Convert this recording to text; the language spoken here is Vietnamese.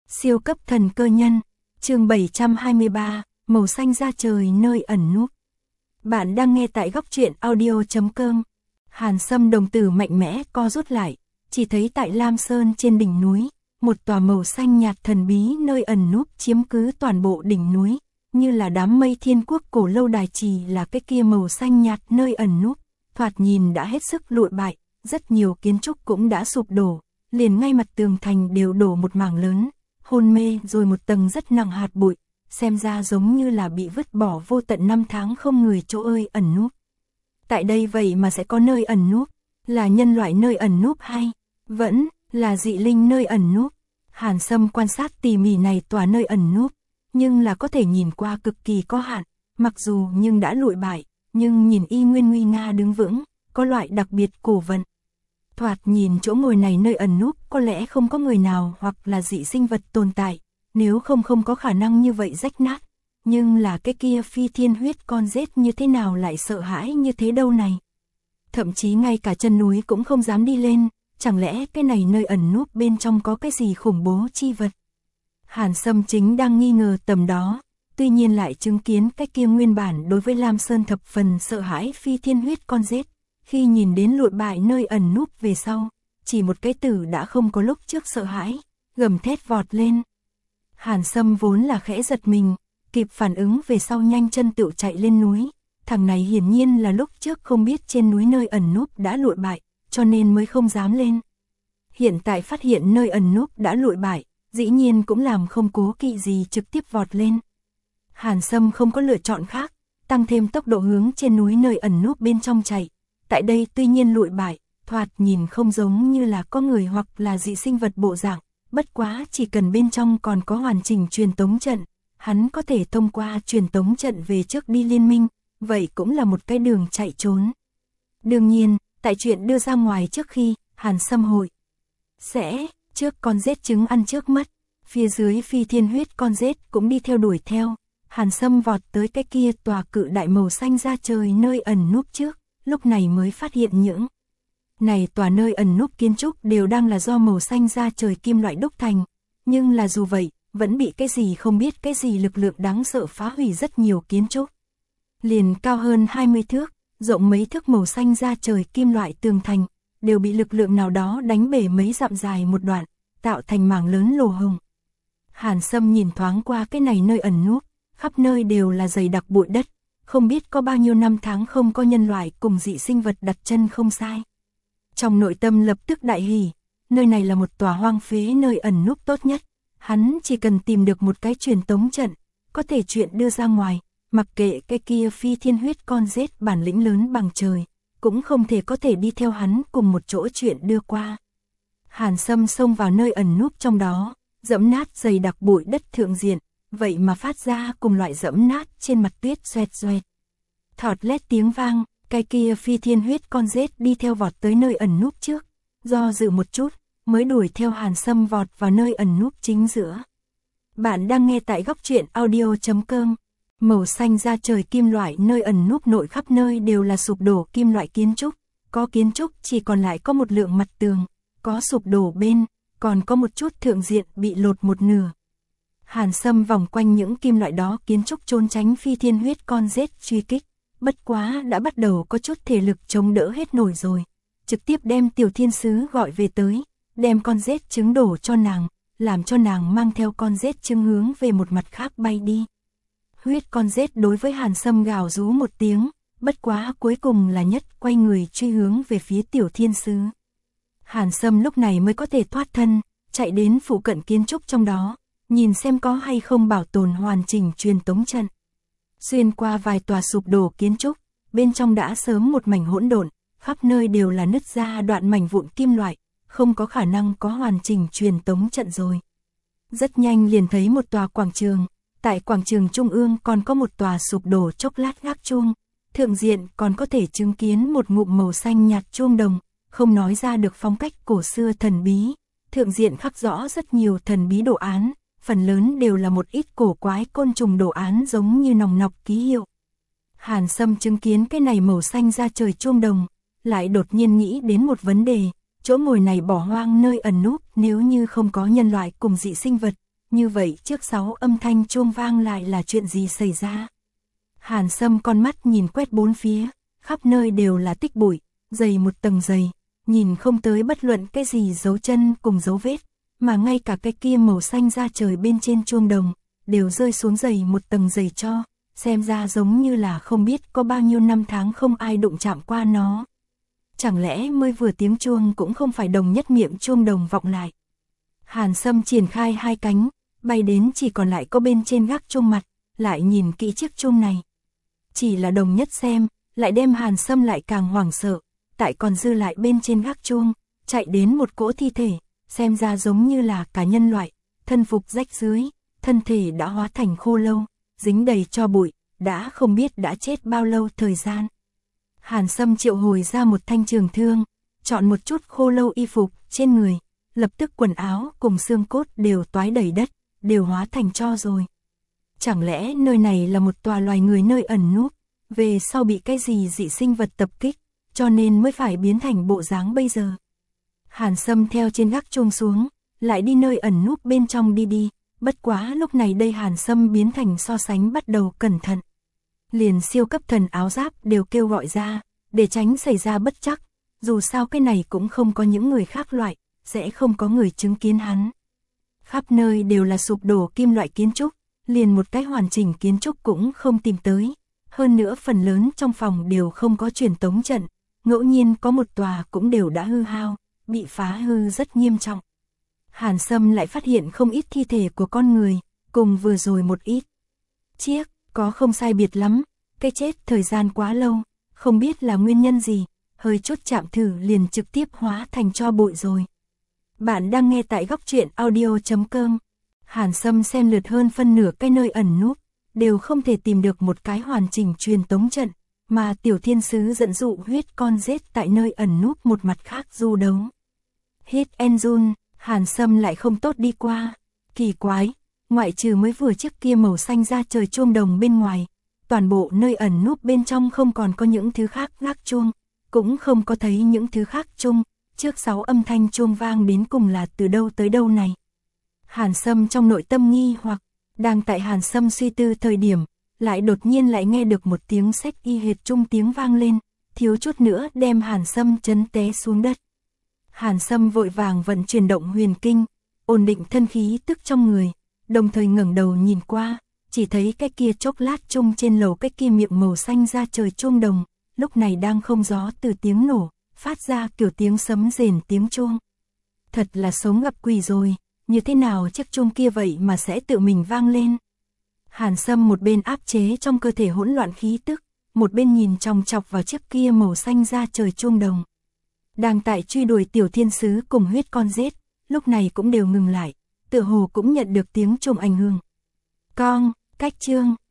Siêu cấp thần cơ nhân, chương 723, màu xanh da trời nơi ẩn núp. Bạn đang nghe tại góc truyện audio.com. Hàn Sâm đồng tử mạnh mẽ co rút lại, chỉ thấy tại Lam Sơn trên đỉnh núi, một tòa màu xanh nhạt thần bí nơi ẩn núp chiếm cứ toàn bộ đỉnh núi, như là đám mây thiên quốc cổ lâu đài trì là cái kia màu xanh nhạt nơi ẩn núp, thoạt nhìn đã hết sức lụi bại, rất nhiều kiến trúc cũng đã sụp đổ, liền ngay mặt tường thành đều đổ một mảng lớn, hôn mê rồi một tầng rất nặng hạt bụi, xem ra giống như là bị vứt bỏ vô tận năm tháng không người chỗ ơi ẩn núp. Tại đây vậy mà sẽ có nơi ẩn núp, là nhân loại nơi ẩn núp hay vẫn là dị linh nơi ẩn núp? Hàn Sâm quan sát tỉ mỉ này tòa nơi ẩn núp, nhưng là có thể nhìn qua cực kỳ có hạn, mặc dù nhưng đã lụi bại, nhưng nhìn y nguyên nguy nga đứng vững, có loại đặc biệt cổ vận. Thoạt nhìn chỗ ngồi này nơi ẩn núp có lẽ không có người nào hoặc là dị sinh vật tồn tại, nếu không có khả năng như vậy rách nát. Nhưng là cái kia phi thiên huyết con rết như thế nào lại sợ hãi như thế đâu này. Thậm chí ngay cả chân núi cũng không dám đi lên, chẳng lẽ cái này nơi ẩn núp bên trong có cái gì khủng bố chi vật. Hàn Sâm chính đang nghi ngờ tầm đó, tuy nhiên lại chứng kiến cái kia nguyên bản đối với Lam Sơn thập phần sợ hãi phi thiên huyết con rết. Khi nhìn đến lụi bại nơi ẩn núp về sau, chỉ một cái tử đã không có lúc trước sợ hãi, gầm thét vọt lên. Hàn Sâm vốn là khẽ giật mình, kịp phản ứng về sau nhanh chân tựu chạy lên núi. Thằng này hiển nhiên là lúc trước không biết trên núi nơi ẩn núp đã lụi bại, cho nên mới không dám lên. Hiện tại phát hiện nơi ẩn núp đã lụi bại, dĩ nhiên cũng làm không cố kỵ gì trực tiếp vọt lên. Hàn Sâm không có lựa chọn khác, tăng thêm tốc độ hướng trên núi nơi ẩn núp bên trong chạy. Tại đây tuy nhiên lụi bại, thoạt nhìn không giống như là có người hoặc là dị sinh vật bộ dạng, bất quá chỉ cần bên trong còn có hoàn chỉnh truyền tống trận, hắn có thể thông qua truyền tống trận về trước đi liên minh, vậy cũng là một cái đường chạy trốn. Đương nhiên, tại chuyện đưa ra ngoài trước khi, Hàn Sâm hội sẽ trước con rết trứng ăn trước mất, phía dưới phi thiên huyết con rết cũng đi theo đuổi theo. Hàn Sâm vọt tới cái kia tòa cự đại màu xanh da trời nơi ẩn núp trước, lúc này mới phát hiện những này tòa nơi ẩn núp kiến trúc đều đang là do màu xanh da trời kim loại đúc thành, nhưng là dù vậy, vẫn bị cái gì không biết cái gì lực lượng đáng sợ phá hủy rất nhiều kiến trúc. Liền cao hơn 20 thước, rộng mấy thước màu xanh da trời kim loại tường thành, đều bị lực lượng nào đó đánh bể mấy dặm dài một đoạn, tạo thành mảng lớn lỗ hổng. Hàn Sâm nhìn thoáng qua cái này nơi ẩn núp, khắp nơi đều là dày đặc bụi đất, không biết có bao nhiêu năm tháng không có nhân loại cùng dị sinh vật đặt chân không sai. Trong nội tâm lập tức đại hỉ, nơi này là một tòa hoang phế nơi ẩn núp tốt nhất, hắn chỉ cần tìm được một cái truyền tống trận, có thể chuyện đưa ra ngoài, mặc kệ cái kia phi thiên huyết con rết bản lĩnh lớn bằng trời, cũng không thể có thể đi theo hắn cùng một chỗ chuyện đưa qua. Hàn Sâm xông vào nơi ẩn núp trong đó, dẫm nát dày đặc bụi đất thượng diện, vậy mà phát ra cùng loại dẫm nát trên mặt tuyết xoẹt xoẹt. Thọt lét tiếng vang, cái kia phi thiên huyết con rết đi theo vọt tới nơi ẩn núp trước, do dự một chút, mới đuổi theo Hàn Sâm vọt vào nơi ẩn núp chính giữa. Bạn đang nghe tại góc truyện audio.com. Màu xanh da trời kim loại nơi ẩn núp nội khắp nơi đều là sụp đổ kim loại kiến trúc, có kiến trúc chỉ còn lại có một lượng mặt tường, có sụp đổ bên, còn có một chút thượng diện bị lột một nửa. Hàn Sâm vòng quanh những kim loại đó kiến trúc trốn tránh phi thiên huyết con rết truy kích, bất quá đã bắt đầu có chút thể lực chống đỡ hết nổi rồi, trực tiếp đem tiểu thiên sứ gọi về tới, đem con rết trứng đổ cho nàng, làm cho nàng mang theo con rết trứng hướng về một mặt khác bay đi. Huyết con rết đối với Hàn Sâm gào rú một tiếng, bất quá cuối cùng là nhất quay người truy hướng về phía tiểu thiên sứ. Hàn Sâm lúc này mới có thể thoát thân, chạy đến phụ cận kiến trúc trong đó, nhìn xem có hay không bảo tồn hoàn chỉnh truyền tống trận. Xuyên qua vài tòa sụp đổ kiến trúc, bên trong đã sớm một mảnh hỗn độn, khắp nơi đều là nứt ra đoạn mảnh vụn kim loại, không có khả năng có hoàn chỉnh truyền tống trận rồi. Rất nhanh liền thấy một tòa quảng trường, tại quảng trường trung ương còn có một tòa sụp đổ chốc lát gác chuông, thượng diện còn có thể chứng kiến một ngụm màu xanh nhạt chuông đồng, không nói ra được phong cách cổ xưa thần bí, thượng diện khắc rõ rất nhiều thần bí đồ án, phần lớn đều là một ít cổ quái côn trùng đồ án giống như nòng nọc ký hiệu. Hàn Sâm chứng kiến cái này màu xanh da trời chuông đồng, lại đột nhiên nghĩ đến một vấn đề, chỗ ngồi này bỏ hoang nơi ẩn núp nếu như không có nhân loại cùng dị sinh vật, Như vậy trước 6 âm thanh chuông vang lại là chuyện gì xảy ra? Hàn Sâm con mắt nhìn quét bốn phía, khắp nơi đều là tích bụi, dày một tầng dày, nhìn không tới bất luận cái gì dấu chân cùng dấu vết, mà ngay cả cái kia màu xanh da trời bên trên chuông đồng, đều rơi xuống dày một tầng dày cho, xem ra giống như là không biết có bao nhiêu năm tháng không ai đụng chạm qua nó. Chẳng lẽ mới vừa tiếng chuông cũng không phải đồng nhất miệng chuông đồng vọng lại. Hàn Sâm triển khai hai cánh, bay đến chỉ còn lại có bên trên gác chuông mặt, lại nhìn kỹ chiếc chuông này. Chỉ là đồng nhất xem, lại đem Hàn Sâm lại càng hoảng sợ, tại còn dư lại bên trên gác chuông, chạy đến một cỗ thi thể, xem ra giống như là cả nhân loại, thân phục rách rưới, thân thể đã hóa thành khô lâu, dính đầy tro bụi, đã không biết đã chết bao lâu thời gian. Hàn Sâm triệu hồi ra một thanh trường thương, chọn một chút khô lâu y phục trên người, lập tức quần áo cùng xương cốt đều toái đầy đất, đều hóa thành tro rồi. Chẳng lẽ nơi này là một tòa loài người nơi ẩn núp, về sau bị cái gì dị sinh vật tập kích, cho nên mới phải biến thành bộ dáng bây giờ. Hàn Sâm theo trên gác chuông xuống, lại đi nơi ẩn núp bên trong đi, bất quá lúc này đây Hàn Sâm biến thành so sánh bắt đầu cẩn thận. Liền siêu cấp thần áo giáp đều kêu gọi ra, để tránh xảy ra bất trắc, dù sao cái này cũng không có những người khác loại, sẽ không có người chứng kiến hắn. Khắp nơi đều là sụp đổ kim loại kiến trúc, liền một cái hoàn chỉnh kiến trúc cũng không tìm tới, hơn nữa phần lớn trong phòng đều không có truyền tống trận, ngẫu nhiên có một tòa cũng đều đã hư hao, bị phá hư rất nghiêm trọng. Hàn Sâm lại phát hiện không ít thi thể của con người, cùng vừa rồi một ít chiếc, có không sai biệt lắm, cái chết thời gian quá lâu, không biết là nguyên nhân gì, hơi chút chạm thử liền trực tiếp hóa thành tro bụi rồi. Bạn đang nghe tại góc truyện audio.com. Hàn Sâm xem lượt hơn phân nửa cái nơi ẩn núp, đều không thể tìm được một cái hoàn chỉnh truyền tống trận, mà tiểu thiên sứ dẫn dụ huyết con rết tại nơi ẩn núp một mặt khác du đấu. Hit and run, Hàn Sâm lại không tốt đi qua, kỳ quái, ngoại trừ mới vừa chiếc kia màu xanh da trời chuông đồng bên ngoài, toàn bộ nơi ẩn núp bên trong không còn có những thứ khác gác chuông, cũng không có thấy những thứ khác chung, trước 6 âm thanh chuông vang đến cùng là từ đâu tới đâu này. Hàn Sâm trong nội tâm nghi hoặc, đang tại Hàn Sâm suy tư thời điểm, lại đột nhiên lại nghe được một tiếng xách y hệt chung tiếng vang lên, thiếu chút nữa đem Hàn Sâm chấn té xuống đất. Hàn Sâm vội vàng vận chuyển động huyền kinh, ổn định thân khí tức trong người, đồng thời ngẩng đầu nhìn qua, chỉ thấy cái kia chốc lát chung trên lầu cái kia miệng màu xanh da trời chuông đồng, lúc này đang không gió từ tiếng nổ, phát ra kiểu tiếng sấm rền tiếng chuông. Thật là sống gặp quỷ rồi, như thế nào chiếc chuông kia vậy mà sẽ tự mình vang lên. Hàn Sâm một bên áp chế trong cơ thể hỗn loạn khí tức, một bên nhìn chòng chọc vào chiếc kia màu xanh da trời chuông đồng. Đang tại truy đuổi tiểu thiên sứ cùng huyết con rết, lúc này cũng đều ngừng lại, tựa hồ cũng nhận được tiếng chuông ảnh hưởng. Cách chương,